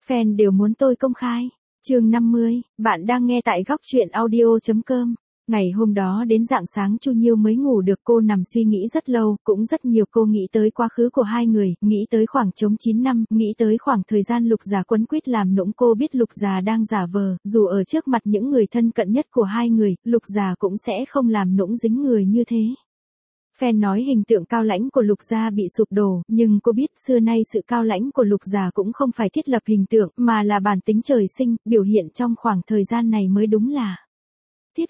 Fan đều muốn tôi công khai. Chương 50, bạn đang nghe tại góc truyện audio.com. Ngày hôm đó đến rạng sáng Chu Nhiêu mới ngủ được, cô nằm suy nghĩ rất lâu, cũng rất nhiều. Cô nghĩ tới quá khứ của hai người, nghĩ tới khoảng trống 9 năm, nghĩ tới khoảng thời gian Lục Già quấn quýt làm nũng. Cô biết Lục Già đang giả vờ, dù ở trước mặt những người thân cận nhất của hai người, Lục Già cũng sẽ không làm nũng dính người như thế. Fan nói hình tượng cao lãnh của Lục Gia bị sụp đổ, nhưng cô biết xưa nay sự cao lãnh của Lục Gia cũng không phải thiết lập hình tượng, mà là bản tính trời sinh, biểu hiện trong khoảng thời gian này mới đúng là thiết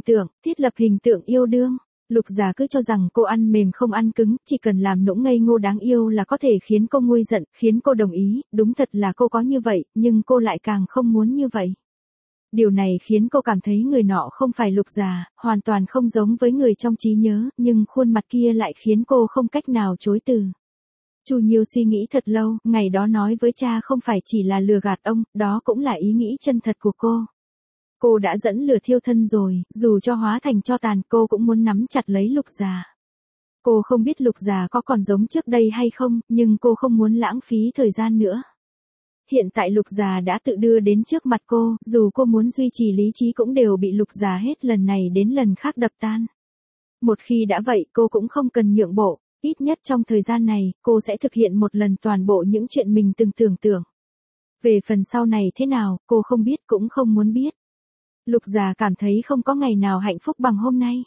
lập hình tượng yêu đương. Lục Gia cứ cho rằng cô ăn mềm không ăn cứng, chỉ cần làm nũng ngây ngô đáng yêu là có thể khiến cô nguôi giận, khiến cô đồng ý. Đúng thật là cô có như vậy, nhưng cô lại càng không muốn như vậy. Điều này khiến cô cảm thấy người nọ không phải Lục Già, hoàn toàn không giống với người trong trí nhớ, nhưng khuôn mặt kia lại khiến cô không cách nào chối từ. Chu Nhiêu suy nghĩ thật lâu, ngày đó nói với cha không phải chỉ là lừa gạt ông, đó cũng là ý nghĩ chân thật của cô. Cô đã dẫn lửa thiêu thân rồi, dù cho hóa thành tro tàn, cô cũng muốn nắm chặt lấy Lục Già. Cô không biết Lục Già có còn giống trước đây hay không, nhưng cô không muốn lãng phí thời gian nữa. Hiện tại Lục Già đã tự đưa đến trước mặt cô, dù cô muốn duy trì lý trí cũng đều bị Lục Già hết lần này đến lần khác đập tan. Một khi đã vậy, cô cũng không cần nhượng bộ, ít nhất trong thời gian này, cô sẽ thực hiện một lần toàn bộ những chuyện mình từng tưởng tượng. Về phần sau này thế nào, cô không biết cũng không muốn biết. Lục Già cảm thấy không có ngày nào hạnh phúc bằng hôm nay.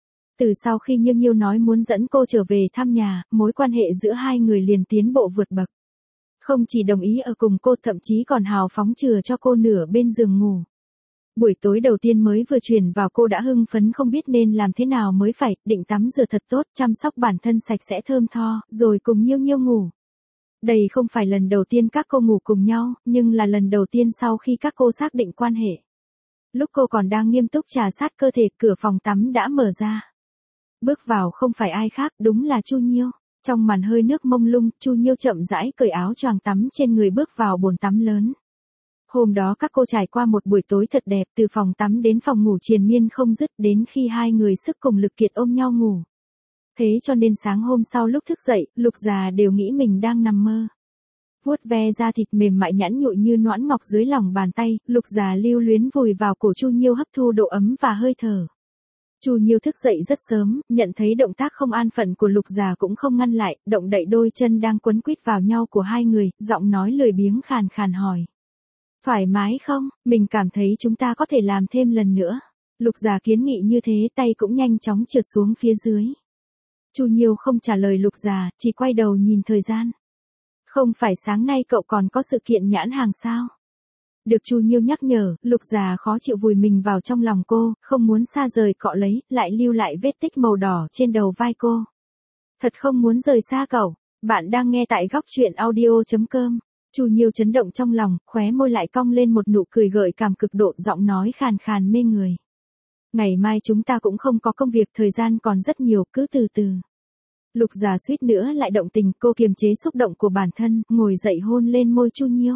Từ sau khi Nhiêu Nhiêu nói muốn dẫn cô trở về thăm nhà, mối quan hệ giữa hai người liền tiến bộ vượt bậc. Không chỉ đồng ý ở cùng cô, thậm chí còn hào phóng chừa cho cô nửa bên giường ngủ. Buổi tối đầu tiên mới vừa chuyển vào cô đã hưng phấn không biết nên làm thế nào mới phải, định tắm rửa thật tốt, chăm sóc bản thân sạch sẽ thơm tho, rồi cùng Nhiêu Nhiêu ngủ. Đây không phải lần đầu tiên các cô ngủ cùng nhau, nhưng là lần đầu tiên sau khi các cô xác định quan hệ. Lúc cô còn đang nghiêm túc trà sát cơ thể, cửa phòng tắm đã mở ra. Bước vào không phải ai khác, đúng là Chu Nhiêu. Trong màn hơi nước mông lung, Chu Nhiêu chậm rãi cởi áo choàng tắm trên người bước vào bồn tắm lớn. Hôm đó các cô trải qua một buổi tối thật đẹp, từ phòng tắm đến phòng ngủ triền miên không dứt, đến khi hai người sức cùng lực kiệt ôm nhau ngủ. Thế cho nên sáng hôm sau lúc thức dậy, Lục Già đều nghĩ mình đang nằm mơ. Vuốt ve da thịt mềm mại nhẵn nhụi như noãn ngọc dưới lòng bàn tay, Lục Già lưu luyến vùi vào cổ Chu Nhiêu hấp thu độ ấm và hơi thở. Chu Nhiêu thức dậy rất sớm, nhận thấy động tác không an phận của Lục Già cũng không ngăn lại, động đậy đôi chân đang quấn quýt vào nhau của hai người, giọng nói lười biếng khàn khàn hỏi. Thoải mái không, mình cảm thấy chúng ta có thể làm thêm lần nữa. Lục Già kiến nghị như thế, tay cũng nhanh chóng trượt xuống phía dưới. Chu Nhiêu không trả lời Lục Già, chỉ quay đầu nhìn thời gian. Không phải sáng nay cậu còn có sự kiện nhãn hàng sao? Được Chu Nhiêu nhắc nhở, Lục Già khó chịu vùi mình vào trong lòng cô, không muốn xa rời cọ lấy, lại lưu lại vết tích màu đỏ trên đầu vai cô. Thật không muốn rời xa cậu, bạn đang nghe tại góc truyện audio.com. Chu Nhiêu chấn động trong lòng, khóe môi lại cong lên một nụ cười gợi cảm cực độ, giọng nói khàn khàn mê người. Ngày mai chúng ta cũng không có công việc, thời gian còn rất nhiều, cứ từ từ. Lục Già suýt nữa lại động tình, cô kiềm chế xúc động của bản thân, ngồi dậy hôn lên môi Chu Nhiêu.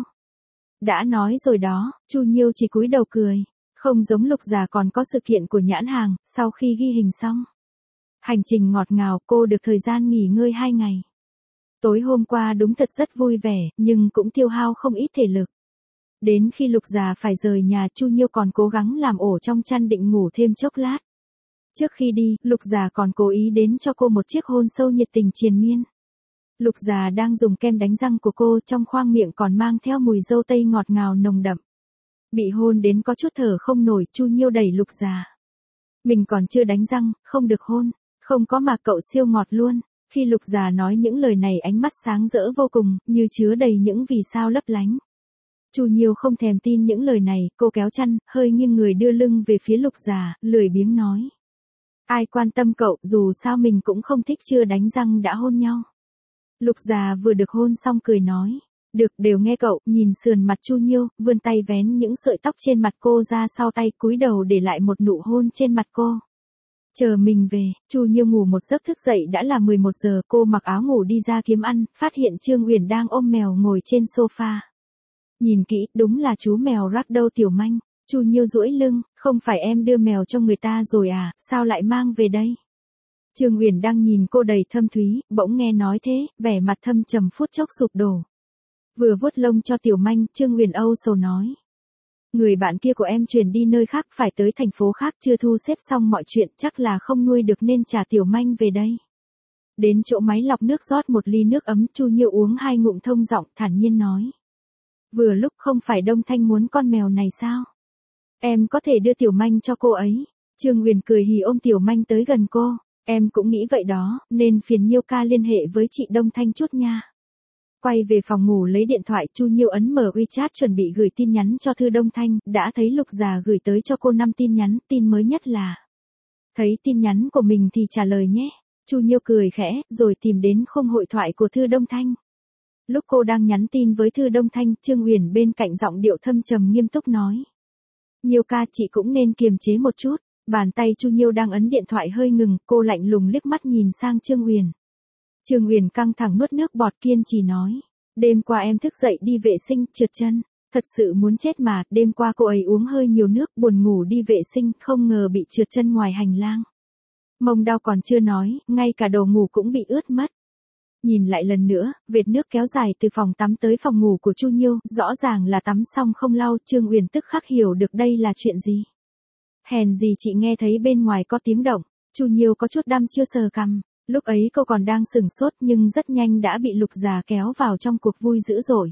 Đã nói rồi đó, Chu Nhiêu chỉ cúi đầu cười. Không giống Lục Già còn có sự kiện của nhãn hàng, sau khi ghi hình xong. Hành trình ngọt ngào, cô được thời gian nghỉ ngơi 2 ngày. Tối hôm qua đúng thật rất vui vẻ, nhưng cũng tiêu hao không ít thể lực. Đến khi Lục Già phải rời nhà, Chu Nhiêu còn cố gắng làm ổ trong chăn định ngủ thêm chốc lát. Trước khi đi, Lục Già còn cố ý đến cho cô một chiếc hôn sâu nhiệt tình triền miên. Lục Già đang dùng kem đánh răng của cô, trong khoang miệng còn mang theo mùi dâu tây ngọt ngào nồng đậm. Bị hôn đến có chút thở không nổi, Chu Nhiêu đẩy Lục Già. Mình còn chưa đánh răng, không được hôn, không có mà cậu siêu ngọt luôn. Khi Lục Già nói những lời này, ánh mắt sáng rỡ vô cùng, như chứa đầy những vì sao lấp lánh. Chu Nhiêu không thèm tin những lời này, cô kéo chăn, hơi nghiêng người đưa lưng về phía Lục Già, lười biếng nói. Ai quan tâm cậu, dù sao mình cũng không thích chưa đánh răng đã hôn nhau. Lục Già vừa được hôn xong cười nói. Được, đều nghe cậu, nhìn sườn mặt Chu Nhiêu, vươn tay vén những sợi tóc trên mặt cô ra sau tay, cúi đầu để lại một nụ hôn trên mặt cô. Chờ mình về, Chu Nhiêu ngủ một giấc thức dậy đã là 11 giờ, cô mặc áo ngủ đi ra kiếm ăn, phát hiện Trương Uyển đang ôm mèo ngồi trên sofa. Nhìn kỹ, đúng là chú mèo Ragdoll tiểu manh. Chu Nhiêu duỗi lưng, không phải em đưa mèo cho người ta rồi à, sao lại mang về đây? Trương Uyển đang nhìn cô đầy thâm thúy, bỗng nghe nói thế, vẻ mặt thâm trầm phút chốc sụp đổ. Vừa vuốt lông cho Tiểu Manh, Trương Huyền âu sầu nói. Người bạn kia của em chuyển đi nơi khác, phải tới thành phố khác, chưa thu xếp xong mọi chuyện, chắc là không nuôi được nên trả Tiểu Manh về đây. Đến chỗ máy lọc nước rót một ly nước ấm, Chu Nhiêu uống 2 ngụm thông giọng thản nhiên nói. Vừa lúc không phải Đông Thanh muốn con mèo này sao? Em có thể đưa Tiểu Manh cho cô ấy. Trương Huyền cười hì ôm Tiểu Manh tới gần cô. Em cũng nghĩ vậy đó, nên phiền Nhiêu ca liên hệ với chị Đông Thanh chút nha. Quay về phòng ngủ lấy điện thoại, Chu Nhiêu ấn mở WeChat chuẩn bị gửi tin nhắn cho Thư Đông Thanh, đã thấy Lục Già gửi tới cho cô 5 tin nhắn, tin mới nhất là. Thấy tin nhắn của mình thì trả lời nhé. Chu Nhiêu cười khẽ, rồi tìm đến khung hội thoại của Thư Đông Thanh. Lúc cô đang nhắn tin với Thư Đông Thanh, Trương Huyền bên cạnh giọng điệu thâm trầm nghiêm túc nói. Nhiêu ca, chị cũng nên kiềm chế một chút. Bàn tay Chu Nhiêu đang ấn điện thoại hơi ngừng, cô lạnh lùng liếc mắt nhìn sang Trương Huyền. Trương Huyền căng thẳng nuốt nước bọt, kiên trì nói. Đêm qua em thức dậy đi vệ sinh, trượt chân. Thật sự muốn chết mà, đêm qua cô ấy uống hơi nhiều nước, buồn ngủ đi vệ sinh, không ngờ bị trượt chân ngoài hành lang. Mông đau còn chưa nói, ngay cả đồ ngủ cũng bị ướt mất. Nhìn lại lần nữa, vệt nước kéo dài từ phòng tắm tới phòng ngủ của Chu Nhiêu, rõ ràng là tắm xong không lau, Trương Huyền tức khắc hiểu được đây là chuyện gì. Hèn gì chị nghe thấy bên ngoài có tiếng động, Chu Nhiêu có chút đăm chiêu sờ cằm, lúc ấy cô còn đang sửng sốt nhưng rất nhanh đã bị Lục Già kéo vào trong cuộc vui dữ dội.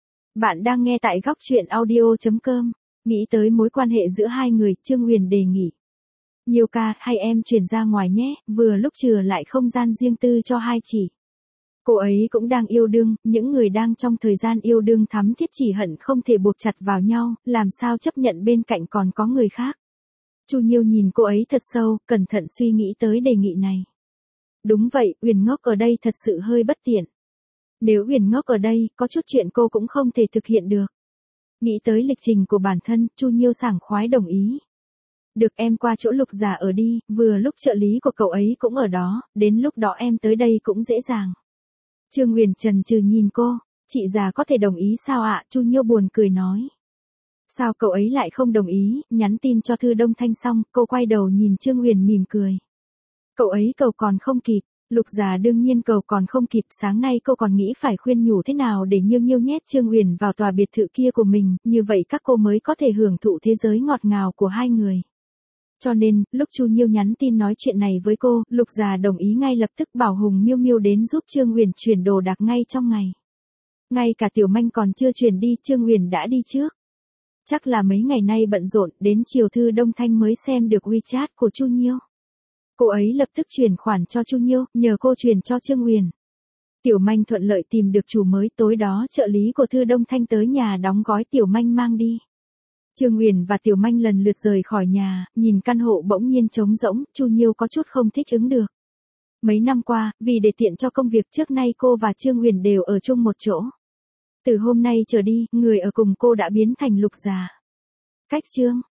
Bạn đang nghe tại góc truyện audio.com, nghĩ tới mối quan hệ giữa hai người, Trương Huyền đề nghị. Nhiêu ca, hay em chuyển ra ngoài nhé, vừa lúc chừa lại không gian riêng tư cho hai chị. Cô ấy cũng đang yêu đương, những người đang trong thời gian yêu đương thắm thiết chỉ hận không thể buộc chặt vào nhau, làm sao chấp nhận bên cạnh còn có người khác. Chu Nhiêu nhìn cô ấy thật sâu, cẩn thận suy nghĩ tới đề nghị này. Đúng vậy, Uyển Ngốc ở đây thật sự hơi bất tiện. Nếu Uyển Ngốc ở đây, có chút chuyện cô cũng không thể thực hiện được. Nghĩ tới lịch trình của bản thân, Chu Nhiêu sảng khoái đồng ý. Được, em qua chỗ Lục Già ở đi, vừa lúc trợ lý của cậu ấy cũng ở đó, đến lúc đó em tới đây cũng dễ dàng. Trương Huyền chần chừ nhìn cô, chị già có thể đồng ý sao ạ? Chu Nhiêu buồn cười nói. Sao cậu ấy lại không đồng ý? Nhắn tin cho Thư Đông Thanh xong, cô quay đầu nhìn Trương Huyền mỉm cười. Cậu ấy cầu còn không kịp. Lục Già đương nhiên cầu còn không kịp, sáng nay cô còn nghĩ phải khuyên nhủ thế nào để Nhiêu Nhiêu nhét Trương Huyền vào tòa biệt thự kia của mình, như vậy các cô mới có thể hưởng thụ thế giới ngọt ngào của hai người. Cho nên, lúc Chu Nhiêu nhắn tin nói chuyện này với cô, Lục Già đồng ý ngay lập tức bảo Hùng Miêu Miêu đến giúp Trương Huyền chuyển đồ đạc ngay trong ngày. Ngay cả Tiểu Manh còn chưa chuyển đi, Trương Huyền đã đi trước. Chắc là mấy ngày nay bận rộn, đến chiều Thư Đông Thanh mới xem được WeChat của Chu Nhiêu. Cô ấy lập tức chuyển khoản cho Chu Nhiêu, nhờ cô chuyển cho Trương Huyền. Tiểu Manh thuận lợi tìm được chủ mới, tối đó trợ lý của Thư Đông Thanh tới nhà đóng gói Tiểu Manh mang đi. Trương Huyền và Tiểu Manh lần lượt rời khỏi nhà, nhìn căn hộ bỗng nhiên trống rỗng, Chu Nhiêu có chút không thích ứng được. Mấy năm qua, vì để tiện cho công việc trước nay cô và Trương Huyền đều ở chung một chỗ. Từ hôm nay trở đi, người ở cùng cô đã biến thành Lục Già. Cách chương